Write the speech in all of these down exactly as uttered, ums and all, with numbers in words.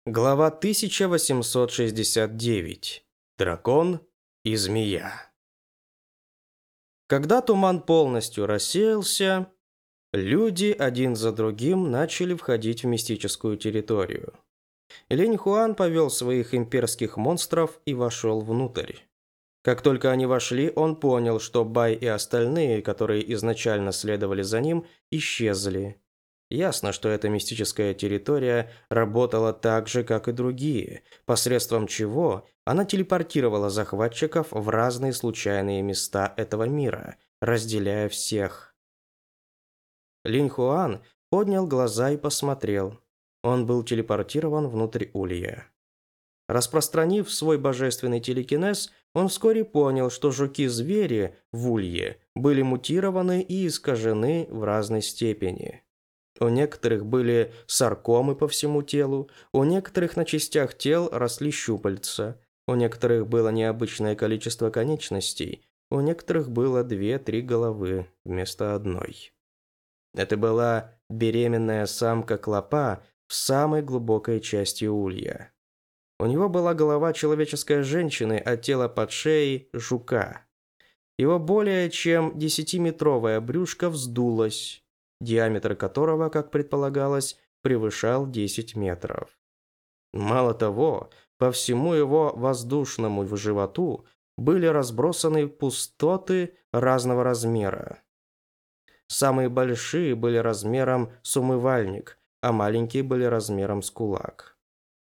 Глава тысяча восемьсот шестьдесят девять. Дракон и змея. Когда туман полностью рассеялся, люди один за другим начали входить в мистическую территорию. Линь Хуан повел своих имперских монстров и вошел внутрь. Как только они вошли, он понял, что Бай и остальные, которые изначально следовали за ним, исчезли. Ясно, что эта мистическая территория работала так же, как и другие, посредством чего она телепортировала захватчиков в разные случайные места этого мира, разделяя всех. Линь Хуан поднял глаза и посмотрел. Он был телепортирован внутрь улья. Распространив свой божественный телекинез, он вскоре понял, что жуки-звери в улье были мутированы и искажены в разной степени. У некоторых были саркомы по всему телу, у некоторых на частях тел росли щупальца, у некоторых было необычное количество конечностей, у некоторых было две-три головы вместо одной. Это была беременная самка-клопа в самой глубокой части улья. У него была голова человеческой женщины, а тело под шеей – жука. Его более чем десятиметровое брюшко вздулось, диаметр которого, как предполагалось, превышал десять метров. Мало того, по всему его воздушному животу были разбросаны пустоты разного размера. Самые большие были размером с умывальник, а маленькие были размером с кулак.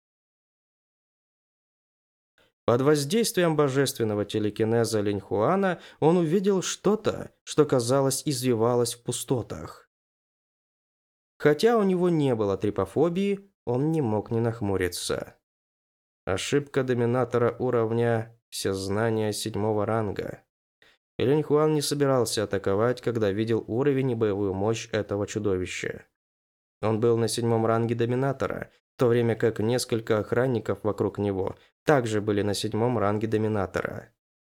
Под воздействием божественного телекинеза Линь Хуана он увидел что-то, что, казалось, извивалось в пустотах. Хотя у него не было трипофобии, он не мог не нахмуриться. Ошибка доминатора уровня всезнания седьмого ранга. И Линь Хуан не собирался атаковать, когда видел уровень и боевую мощь этого чудовища. Он был на седьмом ранге доминатора, в то время как несколько охранников вокруг него также были на седьмом ранге доминатора.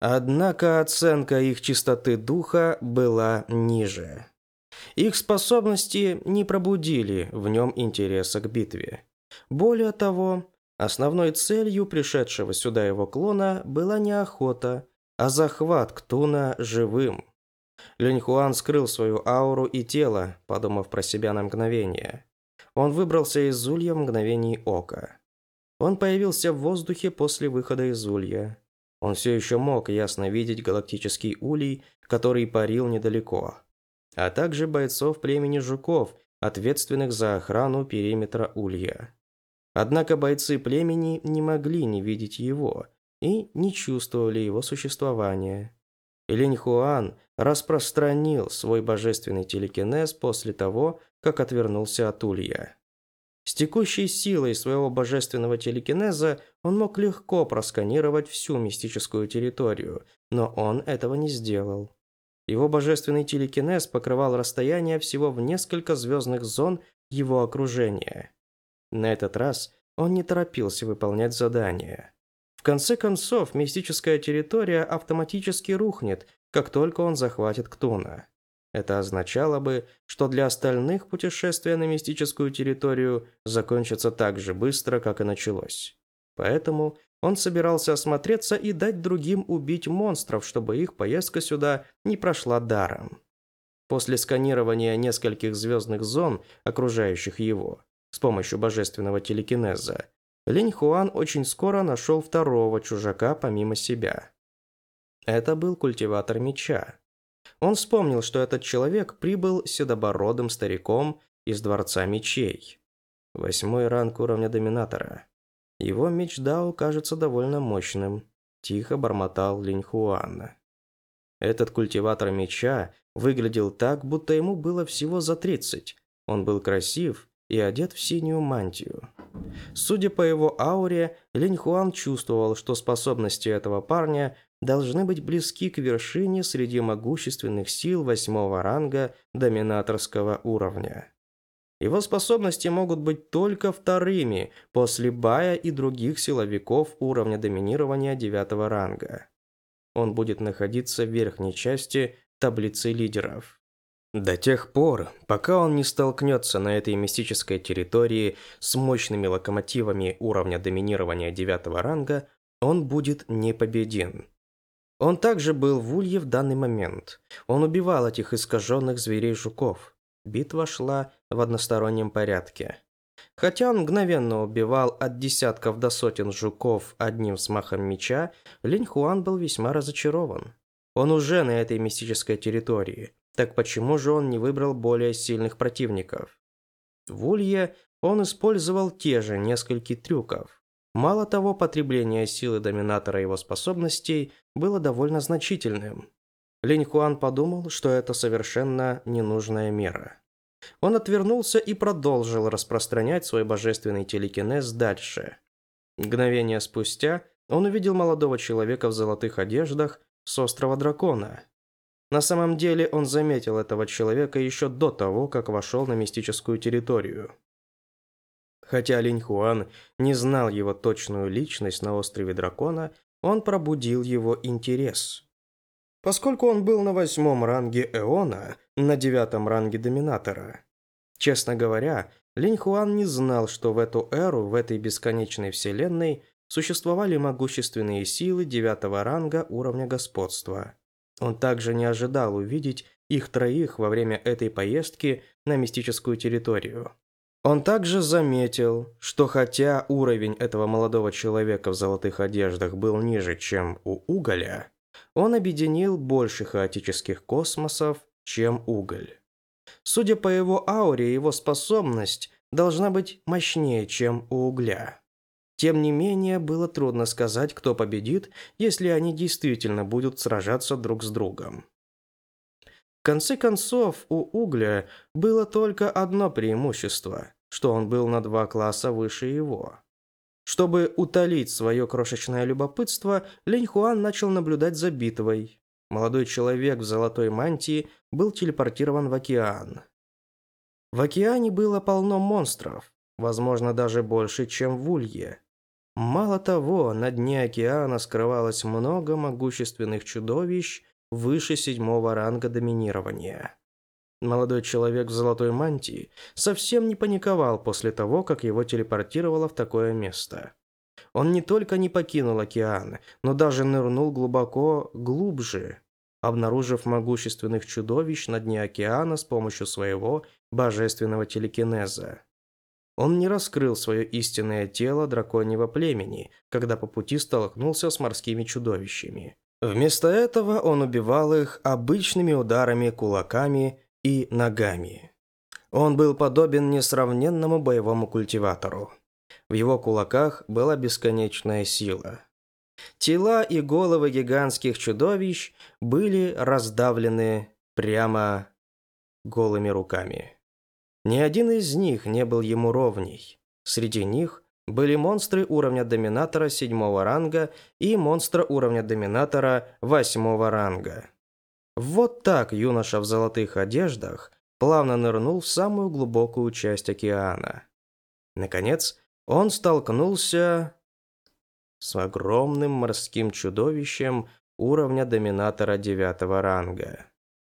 Однако оценка их чистоты духа была ниже. Их способности не пробудили в нем интереса к битве. Более того, основной целью пришедшего сюда его клона была не охота, а захват Ктуна живым. Линь Хуан скрыл свою ауру и тело, подумав про себя на мгновение. Он выбрался из улья в мгновение ока. Он появился в воздухе после выхода из улья. Он все еще мог ясно видеть галактический улей, который парил недалеко, а также бойцов племени жуков, ответственных за охрану периметра улья. Однако бойцы племени не могли не видеть его и не чувствовали его существования. Линь Хуан распространил свой божественный телекинез после того, как отвернулся от улья. С текущей силой своего божественного телекинеза он мог легко просканировать всю мистическую территорию, но он этого не сделал. Его божественный телекинез покрывал расстояние всего в несколько звездных зон его окружения. На этот раз он не торопился выполнять задание. В конце концов, мистическая территория автоматически рухнет, как только он захватит Ктуна. Это означало бы, что для остальных путешествие на мистическую территорию закончится так же быстро, как и началось. Поэтому он собирался осмотреться и дать другим убить монстров, чтобы их поездка сюда не прошла даром. После сканирования нескольких звездных зон, окружающих его, с помощью божественного телекинеза, Линь Хуан очень скоро нашел второго чужака помимо себя. Это был культиватор меча. Он вспомнил, что этот человек прибыл седобородым стариком из Дворца Мечей. Восьмой ранг уровня доминатора. Его меч Дао кажется довольно мощным, тихо бормотал Линь Хуан. Этот культиватор меча выглядел так, будто ему было всего за тридцать. Он был красив и одет в синюю мантию. Судя по его ауре, Линь Хуан чувствовал, что способности этого парня должны быть близки к вершине среди могущественных сил восьмого ранга доминаторского уровня. Его способности могут быть только вторыми после Бая и других силовиков уровня доминирования девятого ранга. Он будет находиться в верхней части таблицы лидеров. До тех пор, пока он не столкнется на этой мистической территории с мощными локомотивами уровня доминирования девятого ранга, он будет непобедим. Он также был в Улье в данный момент. Он убивал этих искаженных зверей-жуков. Битва шла в одностороннем порядке. Хотя он мгновенно убивал от десятков до сотен жуков одним взмахом меча, Линь Хуан был весьма разочарован. Он уже на этой мистической территории. Так почему же он не выбрал более сильных противников? В Улье он использовал те же несколько трюков. Мало того, потребление силы доминатора его способностей было довольно значительным. Линь Хуан подумал, что это совершенно ненужная мера. Он отвернулся и продолжил распространять свой божественный телекинез дальше. Мгновение спустя он увидел молодого человека в золотых одеждах с острова Дракона. На самом деле он заметил этого человека еще до того, как вошел на мистическую территорию. Хотя Линь Хуан не знал его точную личность на острове Дракона, он пробудил его интерес. Поскольку он был на восьмом ранге Эона, на девятом ранге Доминатора. Честно говоря, Линь Хуан не знал, что в эту эру, в этой бесконечной вселенной, существовали могущественные силы девятого ранга уровня господства. Он также не ожидал увидеть их троих во время этой поездки на мистическую территорию. Он также заметил, что хотя уровень этого молодого человека в золотых одеждах был ниже, чем у Уголя, он объединил больше хаотических космосов, чем Уголь. Судя по его ауре, его способность должна быть мощнее, чем у Угля. Тем не менее, было трудно сказать, кто победит, если они действительно будут сражаться друг с другом. В конце концов, у Угля было только одно преимущество, что он был на два класса выше его. Чтобы утолить свое крошечное любопытство, Линь Хуан начал наблюдать за битвой. Молодой человек в золотой мантии был телепортирован в океан. В океане было полно монстров, возможно, даже больше, чем в Улье. Мало того, на дне океана скрывалось много могущественных чудовищ выше седьмого ранга доминирования. Молодой человек в золотой мантии совсем не паниковал после того, как его телепортировало в такое место. Он не только не покинул океан, но даже нырнул глубоко глубже, обнаружив могущественных чудовищ на дне океана с помощью своего божественного телекинеза. Он не раскрыл свое истинное тело драконьего племени, когда по пути столкнулся с морскими чудовищами. Вместо этого он убивал их обычными ударами кулаками и ногами. Он был подобен несравненному боевому культиватору. В его кулаках была бесконечная сила. Тела и головы гигантских чудовищ были раздавлены прямо голыми руками. Ни один из них не был ему ровней. Среди них были монстры уровня доминатора седьмого ранга и монстра уровня доминатора восьмого ранга. Вот так юноша в золотых одеждах плавно нырнул в самую глубокую часть океана. Наконец, он столкнулся с огромным морским чудовищем уровня доминатора девятого ранга.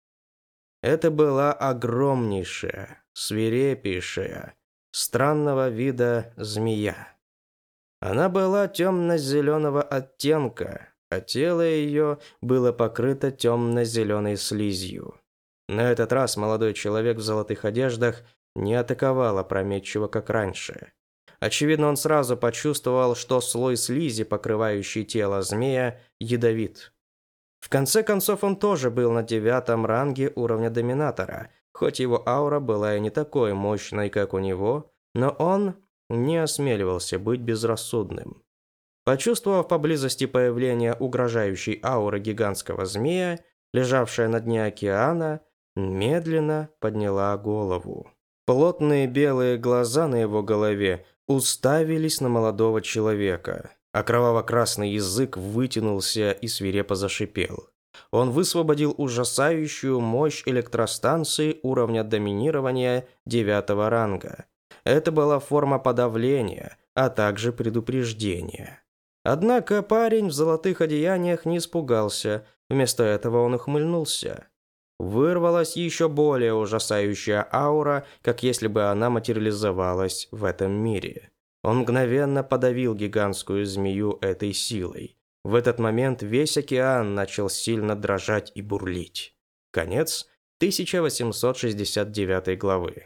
Это была огромнейшая, свирепейшая, странного вида змея. Она была темно-зеленого оттенка, а тело ее было покрыто темно-зеленой слизью. На этот раз молодой человек в золотых одеждах не атаковал опрометчиво, как раньше. Очевидно, он сразу почувствовал, что слой слизи, покрывающий тело змея, ядовит. В конце концов, он тоже был на девятом ранге уровня доминатора, хоть его аура была и не такой мощной, как у него, но он не осмеливался быть безрассудным. Почувствовав поблизости появление угрожающей ауры гигантского змея, лежавшая на дне океана, медленно подняла голову. Плотные белые глаза на его голове уставились на молодого человека, а кроваво-красный язык вытянулся и свирепо зашипел. Он высвободил ужасающую мощь электростанции уровня доминирования девятого ранга. Это была форма подавления, а также предупреждения. Однако парень в золотых одеяниях не испугался, вместо этого он ухмыльнулся. Вырвалась еще более ужасающая аура, как если бы она материализовалась в этом мире. Он мгновенно подавил гигантскую змею этой силой. В этот момент весь океан начал сильно дрожать и бурлить. Конец тысяча восемьсот шестьдесят девятой главы.